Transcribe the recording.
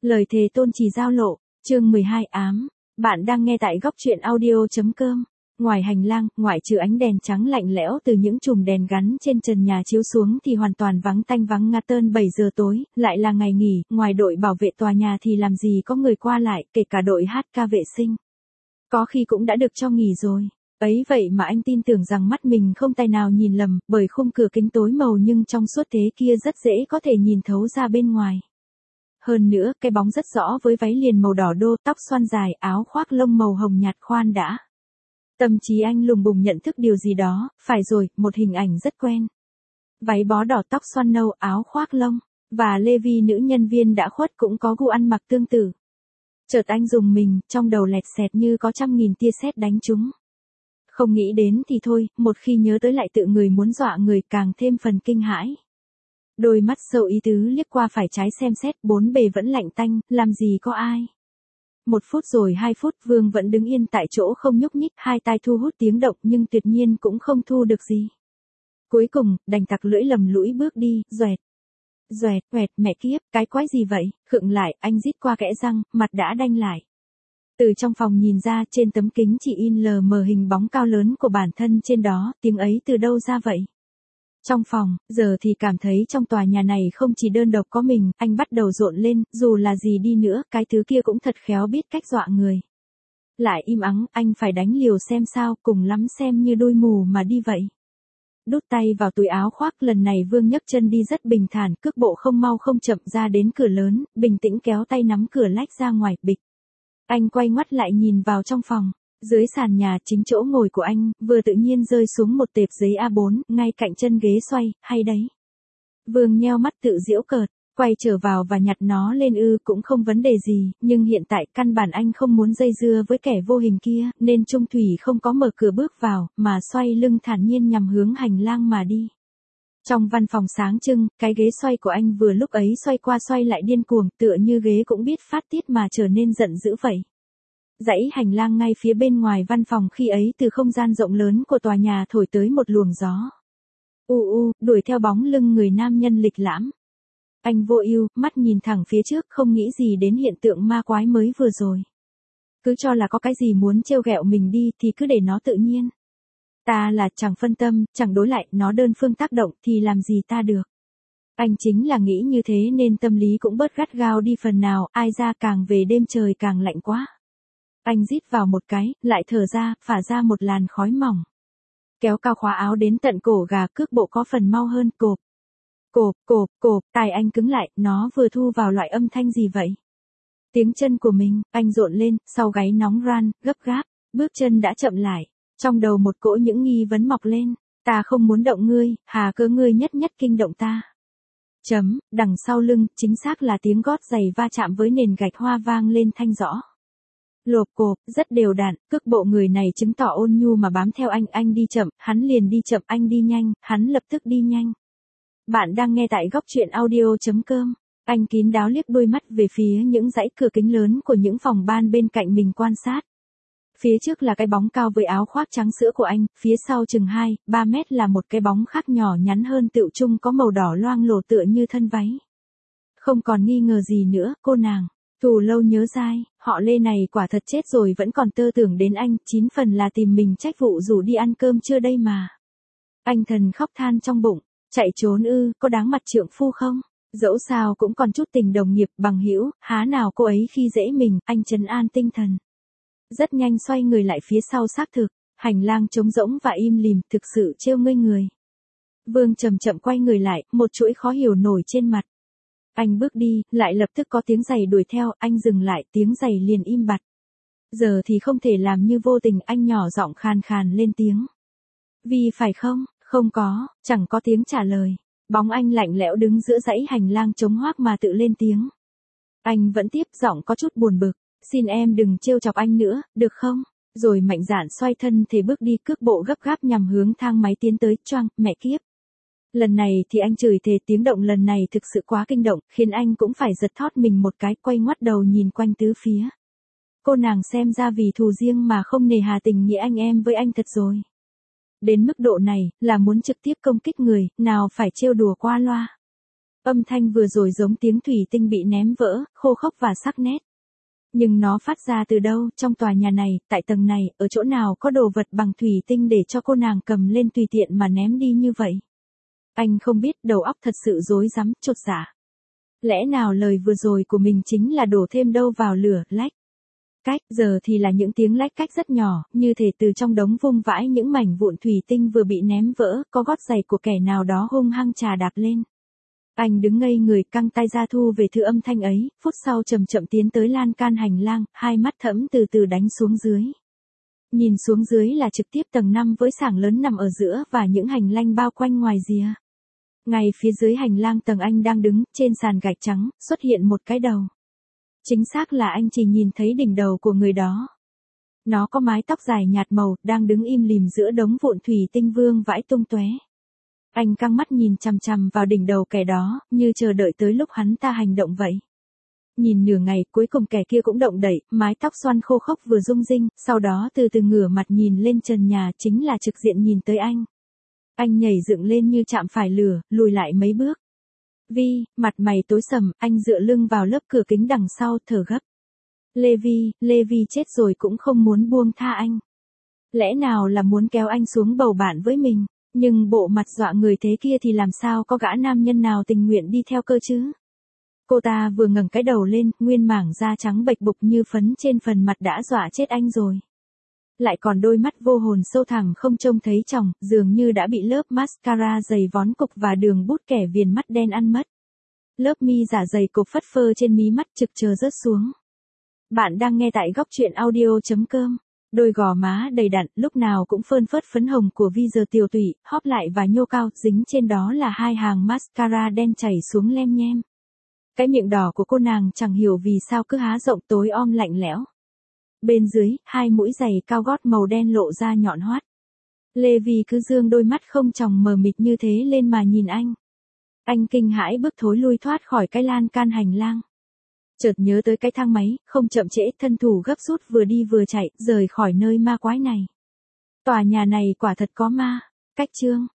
Lời thề tôn trì giao lộ, chương 12 ám. Bạn đang nghe tại góc truyện audio.com. Ngoài hành lang, ngoại trừ ánh đèn trắng lạnh lẽo từ những chùm đèn gắn trên trần nhà chiếu xuống thì hoàn toàn vắng tanh vắng ngắt. 7 giờ tối, lại là ngày nghỉ, ngoài đội bảo vệ tòa nhà thì làm gì có người qua lại, kể cả đội HK vệ sinh. Có khi cũng đã được cho nghỉ rồi. Ấy vậy mà anh tin tưởng rằng mắt mình không tài nào nhìn lầm, bởi khung cửa kính tối màu nhưng trong suốt thế kia rất dễ có thể nhìn thấu ra bên ngoài. Hơn nữa, cái bóng rất rõ với váy liền màu đỏ đô, tóc xoăn dài, áo khoác lông màu hồng nhạt. Khoan đã. Tâm trí anh lùng bùng nhận thức điều gì đó, phải rồi, một hình ảnh rất quen. Váy bó đỏ, tóc xoăn nâu, áo khoác lông, và Levi nữ nhân viên đã khuất cũng có gu ăn mặc tương tự. Chợt anh rùng mình, trong đầu lẹt xẹt như có 100.000 tia sét đánh trúng. Không nghĩ đến thì thôi, một khi nhớ tới lại tự người muốn dọa người càng thêm phần kinh hãi. Đôi mắt sâu ý tứ liếc qua phải trái xem xét, bốn bề vẫn lạnh tanh, làm gì có ai. 1 phút rồi 2 phút, Vương vẫn đứng yên tại chỗ không nhúc nhích, hai tai thu hút tiếng động nhưng tuyệt nhiên cũng không thu được gì. Cuối cùng, đành tặc lưỡi lầm lũi bước đi, doẹt. Doẹt, quẹt, mẹ kiếp, cái quái gì vậy, khựng lại, anh rít qua kẽ răng, mặt đã đanh lại. Từ trong phòng nhìn ra, trên tấm kính chỉ in lờ mờ hình bóng cao lớn của bản thân trên đó, tiếng ấy từ đâu ra vậy? Trong phòng, giờ thì cảm thấy trong tòa nhà này không chỉ đơn độc có mình, anh bắt đầu rộn lên, dù là gì đi nữa, cái thứ kia cũng thật khéo biết cách dọa người. Lại im ắng, anh phải đánh liều xem sao, cùng lắm xem như đôi mù mà đi vậy. Đút tay vào túi áo khoác, lần này Vương nhấc chân đi rất bình thản, cước bộ không mau không chậm ra đến cửa lớn, bình tĩnh kéo tay nắm cửa lách ra ngoài, bịch. Anh quay ngoắt lại nhìn vào trong phòng. Dưới sàn nhà chính chỗ ngồi của anh, vừa tự nhiên rơi xuống một tệp giấy A4, ngay cạnh chân ghế xoay, hay đấy. Vương nheo mắt tự giễu cợt, quay trở vào và nhặt nó lên cũng không vấn đề gì, nhưng hiện tại căn bản anh không muốn dây dưa với kẻ vô hình kia, nên Trung Thủy không có mở cửa bước vào, mà xoay lưng thản nhiên nhằm hướng hành lang mà đi. Trong văn phòng sáng trưng, cái ghế xoay của anh vừa lúc ấy xoay qua xoay lại điên cuồng, tựa như ghế cũng biết phát tiết mà trở nên giận dữ vậy. Dãy hành lang ngay phía bên ngoài văn phòng khi ấy từ không gian rộng lớn của tòa nhà thổi tới một luồng gió. Đuổi theo bóng lưng người nam nhân lịch lãm. Anh vô ưu, mắt nhìn thẳng phía trước, không nghĩ gì đến hiện tượng ma quái mới vừa rồi. Cứ cho là có cái gì muốn trêu ghẹo mình đi thì cứ để nó tự nhiên. Ta là chẳng phân tâm, chẳng đối lại, nó đơn phương tác động thì làm gì ta được. Anh chính là nghĩ như thế nên tâm lý cũng bớt gắt gao đi phần nào, ai ra càng về đêm trời càng lạnh quá. Anh rít vào một cái, lại thở ra, phả ra một làn khói mỏng. Kéo cao khóa áo đến tận cổ gà, cước bộ có phần mau hơn, cộp. Cộp, tai anh cứng lại, nó vừa thu vào loại âm thanh gì vậy? Tiếng chân của mình, anh rộn lên, sau gáy nóng ran, gấp gáp, bước chân đã chậm lại. Trong đầu một cỗ những nghi vấn mọc lên, ta không muốn động ngươi, hà cớ ngươi nhất kinh động ta. Đằng sau lưng, chính xác là tiếng gót giày va chạm với nền gạch hoa vang lên thanh rõ. Lộp cộp, rất đều đặn, cước bộ người này chứng tỏ ôn nhu mà bám theo anh đi chậm, hắn liền đi chậm, anh đi nhanh, hắn lập tức đi nhanh. Bạn đang nghe tại góc truyện audio.com. Anh kín đáo liếc đôi mắt về phía những dãy cửa kính lớn của những phòng ban bên cạnh mình quan sát. Phía trước là cái bóng cao với áo khoác trắng sữa của anh, phía sau chừng 2-3 mét là một cái bóng khác nhỏ nhắn hơn tựu chung có màu đỏ loang lổ tựa như thân váy. Không còn nghi ngờ gì nữa, cô nàng. Thù lâu nhớ dai, họ Lê này quả thật chết rồi vẫn còn tơ tưởng đến anh, 9 phần là tìm mình trách vụ rủ đi ăn cơm trưa đây mà. Anh thần khóc than trong bụng, chạy trốn có đáng mặt trượng phu không? Dẫu sao cũng còn chút tình đồng nghiệp bằng hữu, há nào cô ấy khi dễ mình, anh trấn an tinh thần. Rất nhanh xoay người lại phía sau xác thực, hành lang trống rỗng và im lìm, thực sự trêu ngây người. Vương chậm chậm quay người lại, một chuỗi khó hiểu nổi trên mặt. Anh bước đi, lại lập tức có tiếng giày đuổi theo, anh dừng lại, tiếng giày liền im bặt. Giờ thì không thể làm như vô tình, anh nhỏ giọng khàn khàn lên tiếng. Vì phải không? Không có, chẳng có tiếng trả lời. Bóng anh lạnh lẽo đứng giữa dãy hành lang trống hoác mà tự lên tiếng. Anh vẫn tiếp, giọng có chút buồn bực. Xin em đừng trêu chọc anh nữa, được không? Rồi mạnh dạn xoay thân thể bước đi, cước bộ gấp gáp nhằm hướng thang máy tiến tới, choang, mẹ kiếp. Lần này thì anh chửi thề, tiếng động lần này thực sự quá kinh động, khiến anh cũng phải giật thót mình một cái, quay ngoắt đầu nhìn quanh tứ phía. Cô nàng xem ra vì thù riêng mà không nề hà tình nghĩa anh em với anh thật rồi. Đến mức độ này, là muốn trực tiếp công kích người, nào phải trêu đùa qua loa. Âm thanh vừa rồi giống tiếng thủy tinh bị ném vỡ, khô khốc và sắc nét. Nhưng nó phát ra từ đâu, trong tòa nhà này, tại tầng này, ở chỗ nào có đồ vật bằng thủy tinh để cho cô nàng cầm lên tùy tiện mà ném đi như vậy? Anh không biết, đầu óc thật sự rối rắm, chột dạ. Lẽ nào lời vừa rồi của mình chính là đổ thêm đâu vào lửa, lách cách, giờ thì là những tiếng lách cách rất nhỏ, như thể từ trong đống vung vãi những mảnh vụn thủy tinh vừa bị ném vỡ, có gót giày của kẻ nào đó hung hăng chà đạp lên. Anh đứng ngây người, căng tay ra thu về thứ âm thanh ấy, phút sau chậm chậm tiến tới lan can hành lang, hai mắt thẫm từ từ đánh xuống dưới. Nhìn xuống dưới là trực tiếp tầng 5 với sảng lớn nằm ở giữa và những hành lang bao quanh ngoài rìa. Ngay phía dưới hành lang tầng anh đang đứng, trên sàn gạch trắng, xuất hiện một cái đầu. Chính xác là anh chỉ nhìn thấy đỉnh đầu của người đó. Nó có mái tóc dài nhạt màu, đang đứng im lìm giữa đống vụn thủy tinh vương vãi tung tóe. Anh căng mắt nhìn chằm chằm vào đỉnh đầu kẻ đó, như chờ đợi tới lúc hắn ta hành động vậy. Nhìn nửa ngày, cuối cùng kẻ kia cũng động đậy, mái tóc xoăn khô khốc vừa rung rinh, sau đó từ từ ngửa mặt nhìn lên trần nhà, chính là trực diện nhìn tới anh. Anh nhảy dựng lên như chạm phải lửa, lùi lại mấy bước. Mặt mày tối sầm, anh dựa lưng vào lớp cửa kính đằng sau, thở gấp. Levi chết rồi cũng không muốn buông tha anh. Lẽ nào là muốn kéo anh xuống bầu bạn với mình, nhưng bộ mặt dọa người thế kia thì làm sao có gã nam nhân nào tình nguyện đi theo cơ chứ? Cô ta vừa ngẩng cái đầu lên, nguyên mảng da trắng bệch bục như phấn trên phần mặt đã dọa chết anh rồi. Lại còn đôi mắt vô hồn sâu thẳm không trông thấy tròng, dường như đã bị lớp mascara dày vón cục và đường bút kẻ viền mắt đen ăn mất. Lớp mi giả dày cục phất phơ trên mí mắt trực chờ rớt xuống. Bạn đang nghe tại góc truyện audio.com. Đôi gò má đầy đặn, lúc nào cũng phơn phớt phấn hồng của Vi giờ tiều tụy, hóp lại và nhô cao, dính trên đó là hai hàng mascara đen chảy xuống lem nhem. Cái miệng đỏ của cô nàng chẳng hiểu vì sao cứ há rộng tối om lạnh lẽo. Bên dưới, hai mũi giày cao gót màu đen lộ ra nhọn hoắt. Levi cứ dương đôi mắt không tròng mờ mịt như thế lên mà nhìn anh. Anh kinh hãi bước thối lui thoát khỏi cái lan can hành lang. Chợt nhớ tới cái thang máy, không chậm trễ, thân thủ gấp rút vừa đi vừa chạy, rời khỏi nơi ma quái này. Tòa nhà này quả thật có ma. Cách chương.